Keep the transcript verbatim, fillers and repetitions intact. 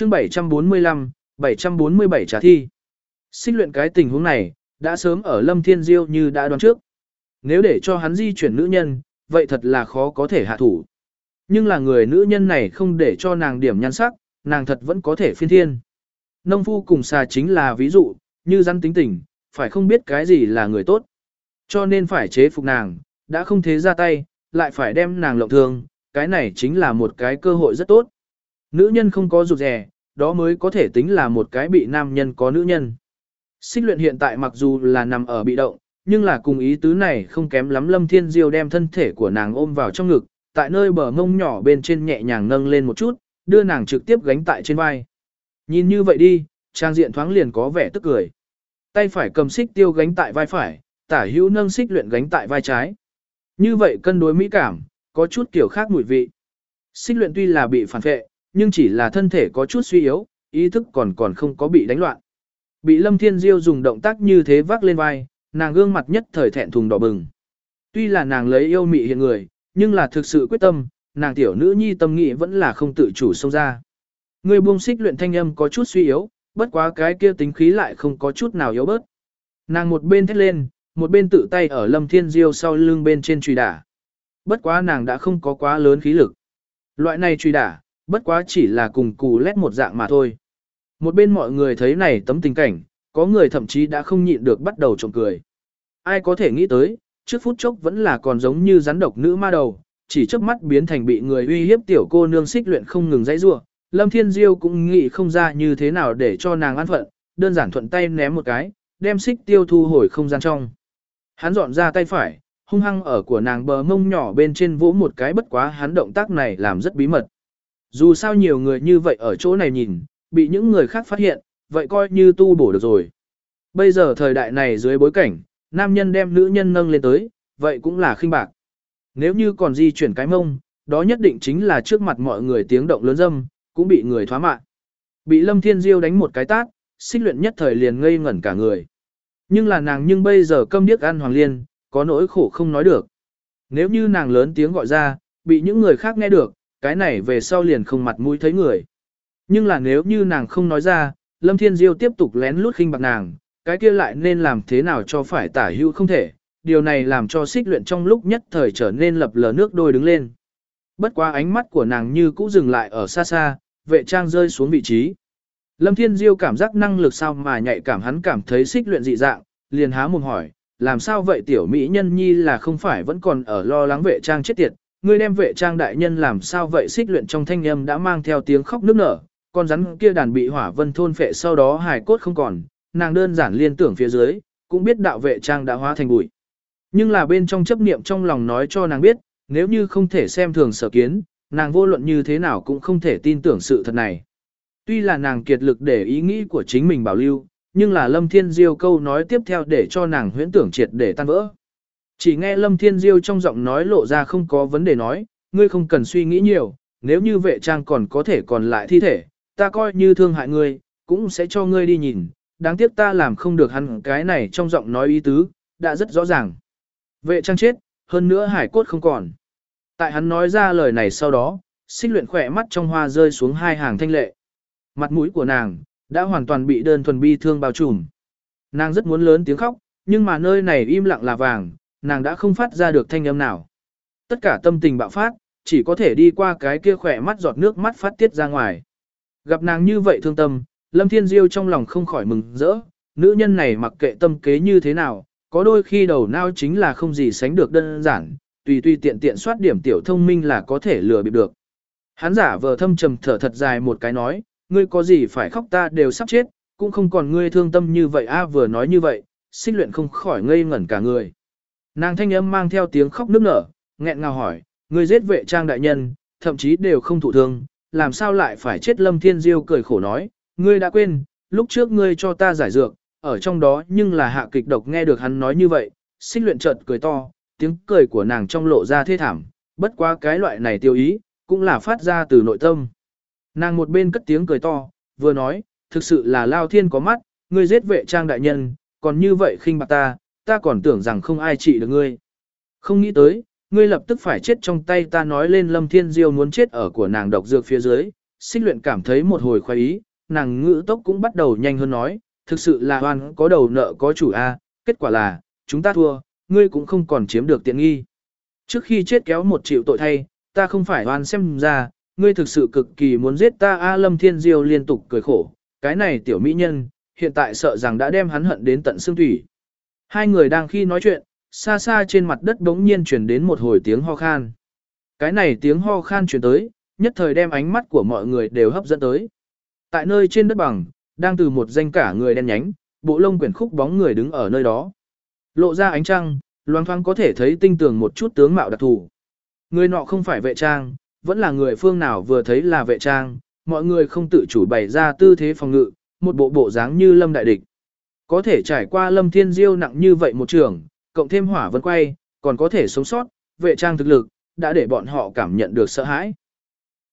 chương bảy trăm bốn mươi lăm, bảy trăm bốn mươi bảy trả thi. Xích luyện cái tình huống này, đã sớm ở Lâm Thiên Diêu như đã đoán trước. Nếu để cho hắn di chuyển nữ nhân, vậy thật là khó có thể hạ thủ. Nhưng là người nữ nhân này không để cho nàng điểm nhan sắc, nàng thật vẫn có thể phiên thiên. Nông phu cùng xà chính là ví dụ, như rắn tính tình, phải không biết cái gì là người tốt. Cho nên phải chế phục nàng, đã không thế ra tay, lại phải đem nàng lộng thương, cái này chính là một cái cơ hội rất tốt. Nữ nhân không có rụt rè, đó mới có thể tính là một cái bị nam nhân có nữ nhân. Xích luyện hiện tại mặc dù là nằm ở bị động, nhưng là cùng ý tứ này không kém lắm. Lâm Thiên Diêu đem thân thể của nàng ôm vào trong ngực, tại nơi bờ mông nhỏ bên trên nhẹ nhàng nâng lên một chút, đưa nàng trực tiếp gánh tại trên vai. Nhìn như vậy đi, trang diện thoáng liền có vẻ tức cười. Tay phải cầm xích tiêu gánh tại vai phải, tả hữu nâng xích luyện gánh tại vai trái. Như vậy cân đối mỹ cảm, có chút kiểu khác mùi vị. Xích luyện tuy là bị phản phệ, nhưng chỉ là thân thể có chút suy yếu, ý thức còn còn không có bị đánh loạn. Bị Lâm Thiên Diêu dùng động tác như thế vác lên vai, nàng gương mặt nhất thời thẹn thùng đỏ bừng. Tuy là nàng lấy yêu mị hiện người, nhưng là thực sự quyết tâm, nàng tiểu nữ nhi tâm nghị vẫn là không tự chủ xông ra. Người buông xích luyện thanh âm có chút suy yếu, bất quá cái kia tính khí lại không có chút nào yếu bớt. Nàng một bên thét lên, một bên tự tay ở Lâm Thiên Diêu sau lưng bên trên truy đả. Bất quá nàng đã không có quá lớn khí lực. Loại này truy đả, bất quá chỉ là cùng cù lét một dạng mà thôi. Một bên mọi người thấy này tấm tình cảnh, có người thậm chí đã không nhịn được bắt đầu trộm cười. Ai có thể nghĩ tới, trước phút chốc vẫn là còn giống như rắn độc nữ ma đầu, chỉ chớp mắt biến thành bị người uy hiếp tiểu cô nương xích luyện không ngừng dãy rủa. Lâm Thiên Diêu cũng nghĩ không ra như thế nào để cho nàng an phận, đơn giản thuận tay ném một cái, đem xích tiêu thu hồi không gian trong. Hắn dọn ra tay phải, hung hăng ở của nàng bờ mông nhỏ bên trên vỗ một cái, bất quá hắn động tác này làm rất bí mật. Dù sao nhiều người như vậy ở chỗ này nhìn, bị những người khác phát hiện, vậy coi như tu bổ được rồi. Bây giờ thời đại này dưới bối cảnh, nam nhân đem nữ nhân nâng lên tới, vậy cũng là khinh bạc. Nếu như còn di chuyển cái mông, đó nhất định chính là trước mặt mọi người tiếng động lớn dâm, cũng bị người thoá mạ. Bị Lâm Thiên Diêu đánh một cái tát, xích luyện nhất thời liền ngây ngẩn cả người. Nhưng là nàng nhưng bây giờ câm điếc ăn hoàng liên, có nỗi khổ không nói được. Nếu như nàng lớn tiếng gọi ra, bị những người khác nghe được, cái này về sau liền không mặt mũi thấy người. Nhưng là nếu như nàng không nói ra, Lâm Thiên Diêu tiếp tục lén lút khinh bạc nàng, cái kia lại nên làm thế nào cho phải tả hữu không thể. Điều này làm cho xích luyện trong lúc nhất thời trở nên lập lờ nước đôi đứng lên. Bất quá ánh mắt của nàng như cũ dừng lại ở xa xa, vệ trang rơi xuống vị trí. Lâm Thiên Diêu cảm giác năng lực sao mà nhạy cảm, hắn cảm thấy xích luyện dị dạng, liền há mồm hỏi, làm sao vậy tiểu mỹ nhân nhi là không phải vẫn còn ở lo lắng vệ trang chết tiệt, ngươi đem vệ trang đại nhân làm sao vậy. Xích luyện trong thanh âm đã mang theo tiếng khóc nức nở, con rắn kia đàn bị hỏa vân thôn phệ sau đó hài cốt không còn, nàng đơn giản liên tưởng phía dưới, cũng biết đạo vệ trang đã hóa thành bụi. Nhưng là bên trong chấp niệm trong lòng nói cho nàng biết, nếu như không thể xem thường sở kiến, nàng vô luận như thế nào cũng không thể tin tưởng sự thật này. Tuy là nàng kiệt lực để ý nghĩ của chính mình bảo lưu, nhưng là Lâm Thiên Diêu câu nói tiếp theo để cho nàng huyễn tưởng triệt để tan vỡ. Chỉ nghe Lâm Thiên Diêu trong giọng nói lộ ra không có vấn đề nói, ngươi không cần suy nghĩ nhiều, nếu như vệ trang còn có thể còn lại thi thể, ta coi như thương hại ngươi, cũng sẽ cho ngươi đi nhìn, đáng tiếc ta làm không được. Hắn cái này trong giọng nói ý tứ, đã rất rõ ràng. Vệ trang chết, hơn nữa hải cốt không còn. Tại hắn nói ra lời này sau đó, xích luyện khỏe mắt trong hoa rơi xuống hai hàng thanh lệ. Mặt mũi của nàng, đã hoàn toàn bị đơn thuần bi thương bao trùm. Nàng rất muốn lớn tiếng khóc, nhưng mà nơi này im lặng là vàng, nàng đã không phát ra được thanh âm nào. Tất cả tâm tình bạo phát, chỉ có thể đi qua cái kia khỏe mắt giọt nước mắt phát tiết ra ngoài. Gặp nàng như vậy thương tâm, Lâm Thiên Diêu trong lòng không khỏi mừng rỡ, nữ nhân này mặc kệ tâm kế như thế nào, có đôi khi đầu não chính là không gì sánh được đơn giản, tùy tùy tiện tiện soát điểm tiểu thông minh là có thể lừa bịp được. Hắn giả vờ thâm trầm thở thật dài một cái nói, ngươi có gì phải khóc, ta đều sắp chết, cũng không còn ngươi thương tâm như vậy a. Vừa nói như vậy, xích luyện không khỏi ngây ngẩn cả người. Nàng thanh âm mang theo tiếng khóc nức nở, nghẹn ngào hỏi, ngươi giết vệ trang đại nhân, thậm chí đều không thụ thương, làm sao lại phải chết. Lâm Thiên Diêu cười khổ nói, ngươi đã quên, lúc trước ngươi cho ta giải dược, ở trong đó nhưng là hạ kịch độc. Nghe được hắn nói như vậy, xích luyện chợt cười to, tiếng cười của nàng trong lộ ra thê thảm, bất quá cái loại này tiêu ý, cũng là phát ra từ nội tâm. Nàng một bên cất tiếng cười to, vừa nói, thực sự là lao thiên có mắt, ngươi giết vệ trang đại nhân, còn như vậy khinh bạc ta, ta còn tưởng rằng không ai trị được ngươi. Không nghĩ tới, ngươi lập tức phải chết trong tay ta. Nói lên Lâm Thiên Diêu muốn chết ở của nàng độc dược phía dưới, Xích luyện cảm thấy một hồi khoái ý, nàng ngữ tốc cũng bắt đầu nhanh hơn nói, thực sự là oan có đầu nợ có chủ a, kết quả là, chúng ta thua, ngươi cũng không còn chiếm được tiện nghi. Trước khi chết kéo một triệu tội thay, ta không phải oan xem ra, ngươi thực sự cực kỳ muốn giết ta a. Lâm Thiên Diêu liên tục cười khổ, cái này tiểu mỹ nhân, hiện tại sợ rằng đã đem hắn hận đến tận xương thủy. Hai người đang khi nói chuyện, xa xa trên mặt đất bỗng nhiên truyền đến một hồi tiếng ho khan. Cái này tiếng ho khan truyền tới, nhất thời đem ánh mắt của mọi người đều hấp dẫn tới. Tại nơi trên đất bằng, đang từ một danh cả người đen nhánh, bộ lông quyển khúc bóng người đứng ở nơi đó. Lộ ra ánh trăng, loang thoáng có thể thấy tinh tường một chút tướng mạo đặc thù. Người nọ không phải vệ trang, vẫn là người phương nào vừa thấy là vệ trang, mọi người không tự chủ bày ra tư thế phòng ngự, một bộ bộ dáng như Lâm đại địch. Có thể trải qua Lâm Thiên Diêu nặng như vậy một trường, cộng thêm hỏa vân quay, còn có thể sống sót, vệ trang thực lực, đã để bọn họ cảm nhận được sợ hãi.